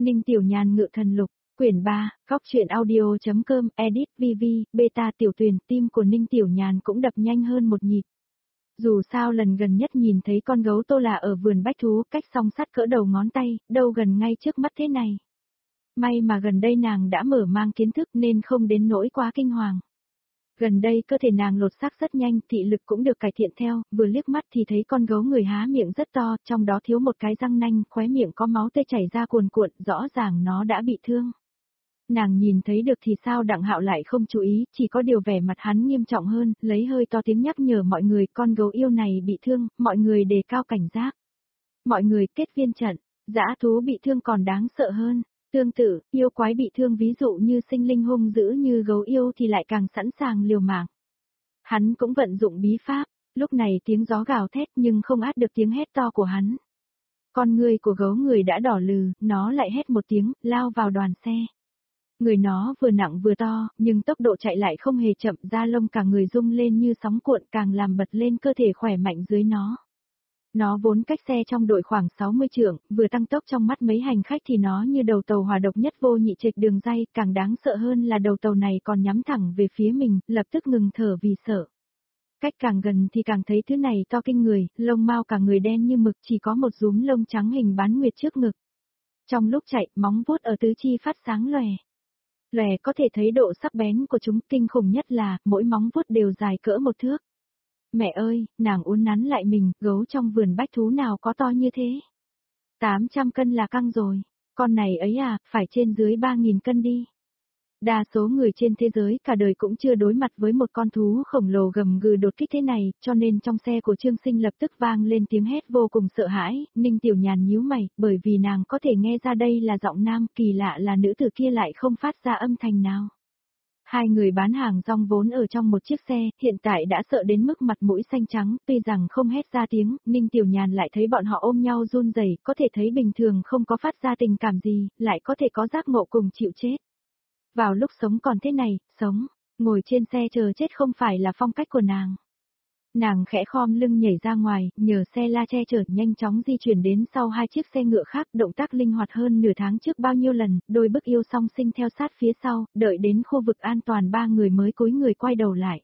Ninh Tiểu Nhàn ngự thần lục, quyển 3, góc truyện audio.com, edit VV, beta tiểu tuyển, tim của Ninh Tiểu Nhàn cũng đập nhanh hơn một nhịp. Dù sao lần gần nhất nhìn thấy con gấu Tô là ở vườn bách thú, cách song sắt cỡ đầu ngón tay, đâu gần ngay trước mắt thế này. May mà gần đây nàng đã mở mang kiến thức nên không đến nỗi quá kinh hoàng. Gần đây cơ thể nàng lột xác rất nhanh, thị lực cũng được cải thiện theo, vừa liếc mắt thì thấy con gấu người há miệng rất to, trong đó thiếu một cái răng nanh, khóe miệng có máu tươi chảy ra cuồn cuộn, rõ ràng nó đã bị thương. Nàng nhìn thấy được thì sao Đặng Hạo lại không chú ý, chỉ có điều vẻ mặt hắn nghiêm trọng hơn, lấy hơi to tiếng nhắc nhở mọi người con gấu yêu này bị thương, mọi người đề cao cảnh giác. Mọi người kết viên trận, dã thú bị thương còn đáng sợ hơn. Tương tự, yêu quái bị thương ví dụ như sinh linh hung dữ như gấu yêu thì lại càng sẵn sàng liều mạng. Hắn cũng vận dụng bí pháp, lúc này tiếng gió gào thét nhưng không át được tiếng hét to của hắn. Con người của gấu người đã đỏ lừ, nó lại hét một tiếng, lao vào đoàn xe. Người nó vừa nặng vừa to, nhưng tốc độ chạy lại không hề chậm, da lông cả người rung lên như sóng cuộn càng làm bật lên cơ thể khỏe mạnh dưới nó. Nó vốn cách xe trong đội khoảng 60 trượng, vừa tăng tốc trong mắt mấy hành khách thì nó như đầu tàu hỏa độc nhất vô nhị trịch đường ray, càng đáng sợ hơn là đầu tàu này còn nhắm thẳng về phía mình, lập tức ngừng thở vì sợ. Cách càng gần thì càng thấy thứ này to kinh người, lông mao cả người đen như mực, chỉ có một rúm lông trắng hình bán nguyệt trước ngực. Trong lúc chạy, móng vuốt ở tứ chi phát sáng lòe. Lòe có thể thấy độ sắc bén của chúng, kinh khủng nhất là mỗi móng vuốt đều dài cỡ một thước. Mẹ ơi, nàng uốn nắn lại mình, gấu trong vườn bách thú nào có to như thế? 800 cân là căng rồi, con này ấy à, phải trên dưới 3.000 cân đi. Đa số người trên thế giới cả đời cũng chưa đối mặt với một con thú khổng lồ gầm gừ đột kích thế này, cho nên trong xe của Trương Sinh lập tức vang lên tiếng hét vô cùng sợ hãi, Ninh Tiểu Nhàn nhíu mày, bởi vì nàng có thể nghe ra đây là giọng nam, kỳ lạ là nữ tử kia lại không phát ra âm thanh nào. Hai người bán hàng rong vốn ở trong một chiếc xe, hiện tại đã sợ đến mức mặt mũi xanh trắng, tuy rằng không hét ra tiếng, Ninh Tiểu Nhàn lại thấy bọn họ ôm nhau run rẩy, có thể thấy bình thường không có phát ra tình cảm gì, lại có thể có giác ngộ cùng chịu chết. Vào lúc sống còn thế này, sống, ngồi trên xe chờ chết không phải là phong cách của nàng. Nàng khẽ khom lưng nhảy ra ngoài, nhờ xe la che chở nhanh chóng di chuyển đến sau hai chiếc xe ngựa khác, động tác linh hoạt hơn nửa tháng trước bao nhiêu lần, đôi bức yêu song sinh theo sát phía sau, đợi đến khu vực an toàn ba người mới cúi người quay đầu lại.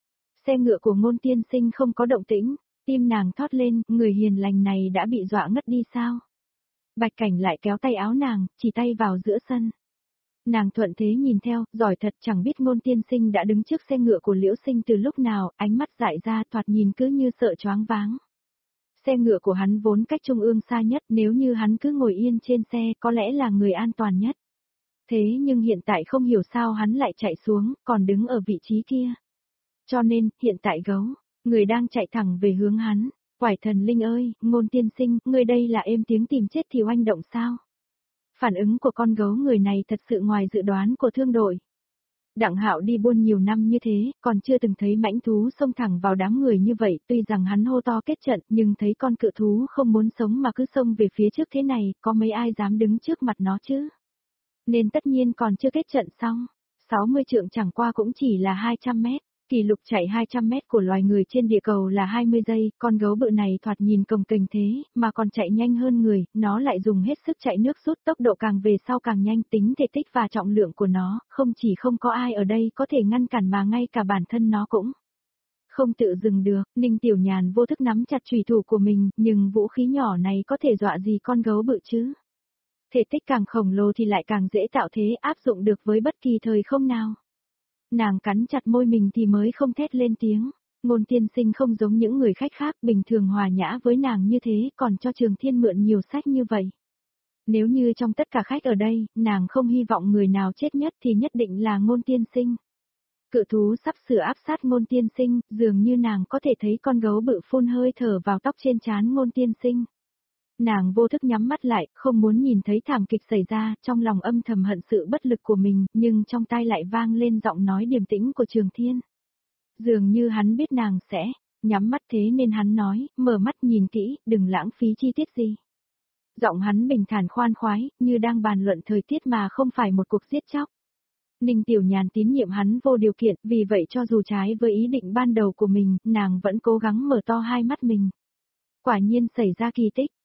Xe ngựa của Ngôn Tiên Sinh không có động tĩnh, tim nàng thót lên, người hiền lành này đã bị dọa ngất đi sao? Bạch Cảnh lại kéo tay áo nàng, chỉ tay vào giữa sân. Nàng thuận thế nhìn theo, giỏi thật, chẳng biết Ngôn Tiên Sinh đã đứng trước xe ngựa của Liễu Sinh từ lúc nào, ánh mắt dại ra thoạt nhìn cứ như sợ choáng váng. Xe ngựa của hắn vốn cách trung ương xa nhất, nếu như hắn cứ ngồi yên trên xe có lẽ là người an toàn nhất. Thế nhưng hiện tại không hiểu sao hắn lại chạy xuống, còn đứng ở vị trí kia. Cho nên, hiện tại gấu, người đang chạy thẳng về hướng hắn. Quải Thần Linh ơi, Ngôn Tiên Sinh, ngươi đây là êm tiếng tìm chết thì oanh động sao? Phản ứng của con gấu người này thật sự ngoài dự đoán của thương đội. Đặng Hạo đi buôn nhiều năm như thế, còn chưa từng thấy mãnh thú xông thẳng vào đám người như vậy, tuy rằng hắn hô to kết trận, nhưng thấy con cự thú không muốn sống mà cứ xông về phía trước thế này, có mấy ai dám đứng trước mặt nó chứ? Nên tất nhiên còn chưa kết trận xong, 60 trượng chẳng qua cũng chỉ là 200 mét. Kỷ lục chạy 200 mét của loài người trên địa cầu là 20 giây, con gấu bự này thoạt nhìn cồng kềnh thế, mà còn chạy nhanh hơn người, nó lại dùng hết sức chạy nước rút, tốc độ càng về sau càng nhanh, tính thể tích và trọng lượng của nó, không chỉ không có ai ở đây có thể ngăn cản mà ngay cả bản thân nó cũng không tự dừng được. Ninh Tiểu Nhàn vô thức nắm chặt chùy thủ của mình, nhưng vũ khí nhỏ này có thể dọa gì con gấu bự chứ? Thể tích càng khổng lồ thì lại càng dễ tạo thế, áp dụng được với bất kỳ thời không nào. Nàng cắn chặt môi mình thì mới không thét lên tiếng. Ngôn Tiên Sinh không giống những người khách khác, bình thường hòa nhã với nàng như thế, còn cho Trường Thiên mượn nhiều sách như vậy. Nếu như trong tất cả khách ở đây, nàng không hy vọng người nào chết nhất thì nhất định là Ngôn Tiên Sinh. Cự thú sắp sửa áp sát Ngôn Tiên Sinh, dường như nàng có thể thấy con gấu bự phun hơi thở vào tóc trên trán Ngôn Tiên Sinh. Nàng vô thức nhắm mắt lại, không muốn nhìn thấy thảm kịch xảy ra, trong lòng âm thầm hận sự bất lực của mình, nhưng trong tai lại vang lên giọng nói điềm tĩnh của Trường Thiên. Dường như hắn biết nàng sẽ nhắm mắt, thế nên hắn nói, mở mắt nhìn kỹ, đừng lãng phí chi tiết gì. Giọng hắn bình thản khoan khoái, như đang bàn luận thời tiết mà không phải một cuộc giết chóc. Ninh Tiểu Nhàn tín nhiệm hắn vô điều kiện, vì vậy cho dù trái với ý định ban đầu của mình, nàng vẫn cố gắng mở to hai mắt mình. Quả nhiên xảy ra kỳ tích.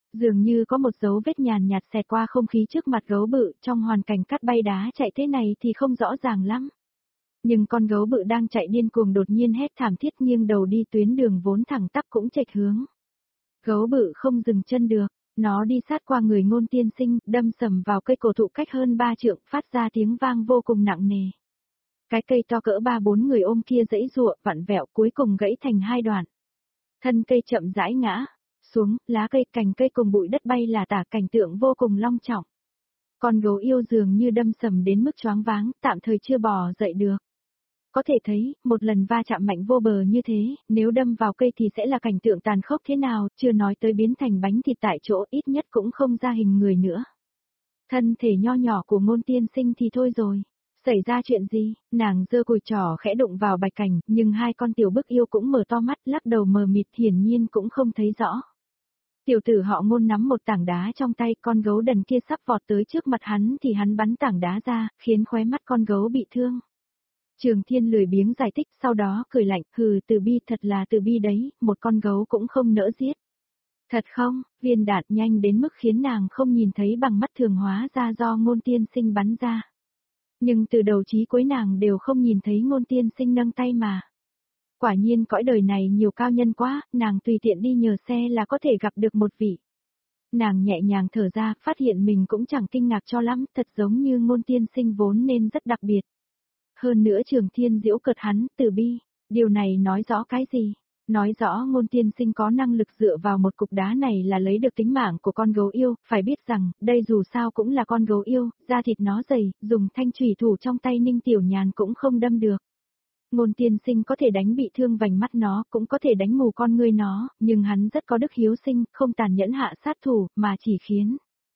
Dường như có một dấu vết nhàn nhạt xẹt qua không khí trước mặt gấu bự, trong hoàn cảnh cắt bay đá chạy thế này thì không rõ ràng lắm. Nhưng con gấu bự đang chạy điên cuồng đột nhiên hét thảm thiết nghiêng đầu đi tuyến đường vốn thẳng tắp cũng chệch hướng. Gấu bự không dừng chân được, nó đi sát qua người Ngôn Tiên Sinh, đâm sầm vào cây cổ thụ cách hơn 3 trượng, phát ra tiếng vang vô cùng nặng nề. Cái cây to cỡ 3-4 người ôm kia giãy giụa, vặn vẹo cuối cùng gãy thành 2 đoạn. Thân cây chậm rãi ngã xuống, lá cây, cành cây cùng bụi đất bay là tả, cảnh tượng vô cùng long trọng. Con gấu yêu dường như đâm sầm đến mức choáng váng, tạm thời chưa bò dậy được. Có thể thấy, một lần va chạm mạnh vô bờ như thế, nếu đâm vào cây thì sẽ là cảnh tượng tàn khốc thế nào, chưa nói tới biến thành bánh thịt tại chỗ, ít nhất cũng không ra hình người nữa. Thân thể nho nhỏ của Ngôn Tiên Sinh thì thôi rồi. Xảy ra chuyện gì? Nàng giơ cùi trỏ khẽ đụng vào bạch cảnh, nhưng hai con tiểu bức yêu cũng mở to mắt, lắc đầu mờ mịt, hiển nhiên cũng không thấy rõ. Tiểu tử họ Ngôn nắm một tảng đá trong tay, con gấu đần kia sắp vọt tới trước mặt hắn thì hắn bắn tảng đá ra, khiến khóe mắt con gấu bị thương. Trường Thiên lười biếng giải thích, sau đó cười lạnh, hừ, Từ Bi, thật là Từ Bi đấy, một con gấu cũng không nỡ giết. Thật không? Viên đạn nhanh đến mức khiến nàng không nhìn thấy bằng mắt thường, hóa ra do Ngôn Tiên Sinh bắn ra. Nhưng từ đầu chí cuối nàng đều không nhìn thấy Ngôn Tiên Sinh nâng tay mà. Quả nhiên cõi đời này nhiều cao nhân quá, nàng tùy tiện đi nhờ xe là có thể gặp được một vị. Nàng nhẹ nhàng thở ra, phát hiện mình cũng chẳng kinh ngạc cho lắm, thật giống như Ngôn Tiên Sinh vốn nên rất đặc biệt. Hơn nữa Trường Thiên giễu cợt hắn, Từ Bi, điều này nói rõ cái gì? Nói rõ Ngôn Tiên Sinh có năng lực dựa vào một cục đá này là lấy được tính mạng của con gấu yêu, phải biết rằng, đây dù sao cũng là con gấu yêu, da thịt nó dày, dùng thanh chủy thủ trong tay Ninh Tiểu Nhàn cũng không đâm được. Ngôn Tiên Sinh có thể đánh bị thương vành mắt nó, cũng có thể đánh mù con ngươi nó, nhưng hắn rất có đức hiếu sinh, không tàn nhẫn hạ sát thủ, mà chỉ khiến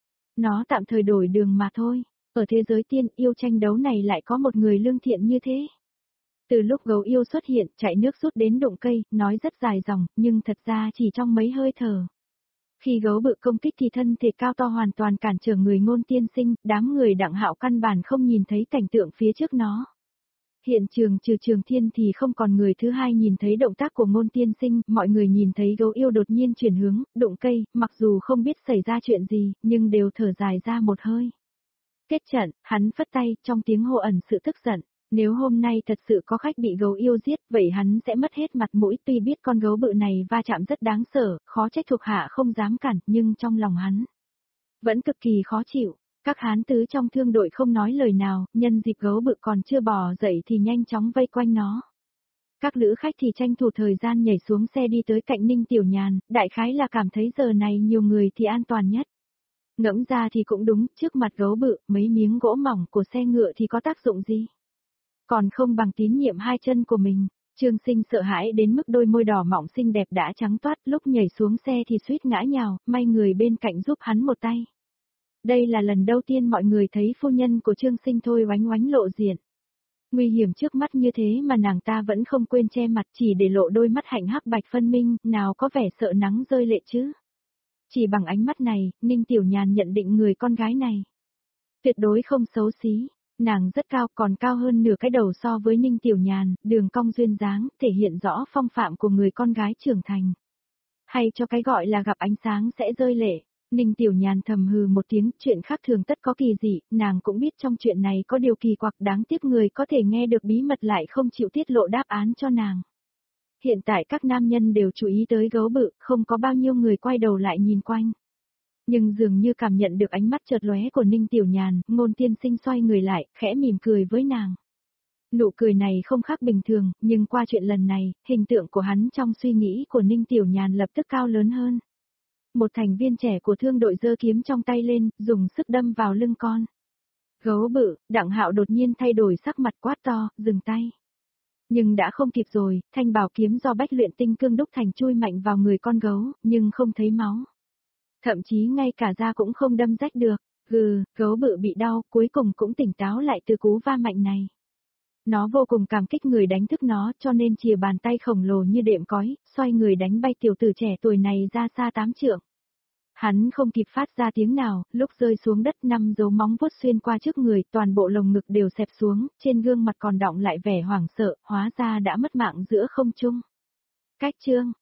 nó tạm thời đổi đường mà thôi. Ở thế giới tiên yêu tranh đấu này lại có một người lương thiện như thế. Từ lúc gấu yêu xuất hiện, chạy nước rút đến đụng cây, nói rất dài dòng, nhưng thật ra chỉ trong mấy hơi thở. Khi gấu bự công kích thì thân thể cao to hoàn toàn cản trở người Ngôn Tiên Sinh, đám người Đặng Hạo căn bản không nhìn thấy cảnh tượng phía trước nó. Hiện trường trừ Trường Thiên thì không còn người thứ hai nhìn thấy động tác của Ngôn Tiên Sinh, mọi người nhìn thấy gấu yêu đột nhiên chuyển hướng, đụng cây, mặc dù không biết xảy ra chuyện gì, nhưng đều thở dài ra một hơi. Kết trận, hắn phất tay, trong tiếng hô ẩn sự tức giận. Nếu hôm nay thật sự có khách bị gấu yêu giết, vậy hắn sẽ mất hết mặt mũi, tuy biết con gấu bự này va chạm rất đáng sợ, khó trách thuộc hạ không dám cản, nhưng trong lòng hắn vẫn cực kỳ khó chịu. Các hán tứ trong thương đội không nói lời nào, nhân dịp gấu bự còn chưa bò dậy thì nhanh chóng vây quanh nó. Các lữ khách thì tranh thủ thời gian nhảy xuống xe đi tới cạnh Ninh Tiểu Nhàn, đại khái là cảm thấy giờ này nhiều người thì an toàn nhất. Ngẫm ra thì cũng đúng, trước mặt gấu bự, mấy miếng gỗ mỏng của xe ngựa thì có tác dụng gì? Còn không bằng tín nhiệm hai chân của mình. Trương Sinh sợ hãi đến mức đôi môi đỏ mọng xinh đẹp đã trắng toát, lúc nhảy xuống xe thì suýt ngã nhào, may người bên cạnh giúp hắn một tay. Đây là lần đầu tiên mọi người thấy phu nhân của Trương Sinh thôi oánh oánh lộ diện. Nguy hiểm trước mắt như thế mà nàng ta vẫn không quên che mặt, chỉ để lộ đôi mắt hạnh hắc bạch phân minh, nào có vẻ sợ nắng rơi lệ chứ. Chỉ bằng ánh mắt này, Ninh Tiểu Nhàn nhận định người con gái này tuyệt đối không xấu xí. Nàng rất cao, còn cao hơn nửa cái đầu so với Ninh Tiểu Nhàn, đường cong duyên dáng, thể hiện rõ phong phạm của người con gái trưởng thành. Hay cho cái gọi là gặp ánh sáng sẽ rơi lệ. Ninh Tiểu Nhàn thầm hừ một tiếng, chuyện khác thường tất có kỳ dị, nàng cũng biết trong chuyện này có điều kỳ quặc, đáng tiếc người có thể nghe được bí mật lại không chịu tiết lộ đáp án cho nàng. Hiện tại các nam nhân đều chú ý tới gấu bự, không có bao nhiêu người quay đầu lại nhìn quanh. Nhưng dường như cảm nhận được ánh mắt chợt lóe của Ninh Tiểu Nhàn, Ngôn Tiên Sinh xoay người lại, khẽ mỉm cười với nàng. Nụ cười này không khác bình thường, nhưng qua chuyện lần này, hình tượng của hắn trong suy nghĩ của Ninh Tiểu Nhàn lập tức cao lớn hơn. Một thành viên trẻ của thương đội giơ kiếm trong tay lên, dùng sức đâm vào lưng con gấu bự. Đặng Hạo đột nhiên thay đổi sắc mặt, quát to, dừng tay. Nhưng đã không kịp rồi, thanh bảo kiếm do bách luyện tinh cương đúc thành chui mạnh vào người con gấu, nhưng không thấy máu. Thậm chí ngay cả da cũng không đâm rách được. Gấu bự bị đau, cuối cùng cũng tỉnh táo lại từ cú va mạnh này. Nó vô cùng cảm kích người đánh thức nó, cho nên chìa bàn tay khổng lồ như đệm cói, xoay người đánh bay tiểu tử trẻ tuổi này ra xa 8 trượng. Hắn không kịp phát ra tiếng nào, lúc rơi xuống đất 5 dấu móng vuốt xuyên qua trước người, toàn bộ lồng ngực đều xẹp xuống, trên gương mặt còn đọng lại vẻ hoảng sợ, hóa ra đã mất mạng giữa không trung. Cách chương